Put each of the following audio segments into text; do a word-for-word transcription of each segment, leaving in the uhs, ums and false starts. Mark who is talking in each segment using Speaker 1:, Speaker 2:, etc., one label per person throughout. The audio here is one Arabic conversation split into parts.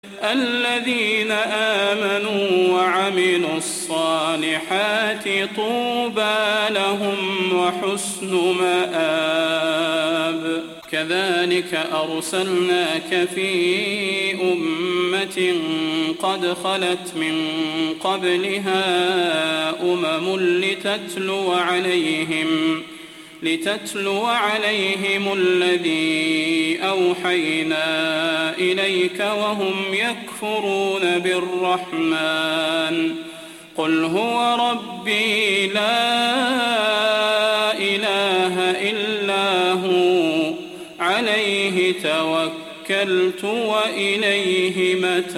Speaker 1: الذين آمنوا وعملوا الصالحات طوبى لهم وحسن مآب. كذلك أرسلناك في أمة قد خلت من قبلها أمم لتتلو عليهم لتتلو عليهم الذي أوحينا إليك وهم يكفرون بالرحمن قل هو ربي لا إله إلا هو عليه توكلت وإليه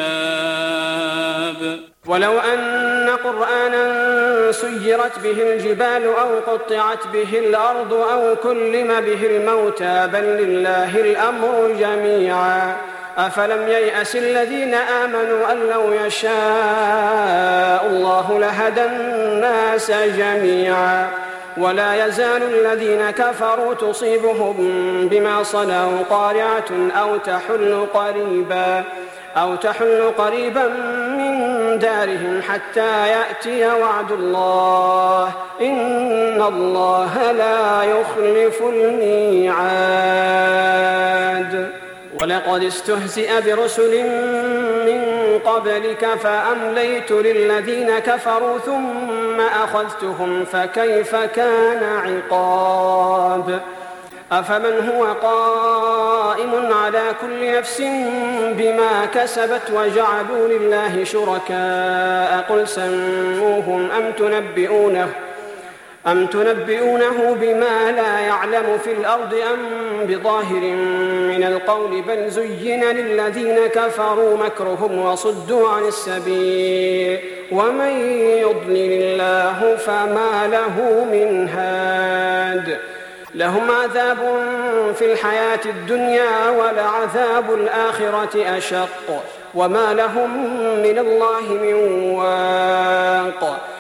Speaker 1: متاب.
Speaker 2: ولو أن قرآنا سيرت به الجبال أو قطعت به الأرض أو كلم به الموتى بل لله الأمر جميعا أفلم ييأس الذين آمنوا أن لو يشاء الله لهدى الناس جميعا ولا يزال الذين كفروا تصيبهم بما صنعوا قارعة أو تحل قريبا أو تحل قريبا من دارهم حتى يأتي وعد الله إن الله لا يخلف الميعاد. ولقد استهزئ برسل من قبلك فأمليت للذين كفروا ثم أخذتهم فكيف كان عقاب. أفمن هو قائم على كل نفس بما كسبت وجعلوا لله شركاء قل سموهم أم تنبئونه, أم تنبئونه بما لا يعلم في الأرض أم بظاهر من القول بل زين للذين كفروا مكرهم وصدوا عن السبيل ومن يضلل الله فما له من هاد. لهم عذاب في الحياة الدنيا ولعذاب الآخرة أشق وما لهم من الله من واق.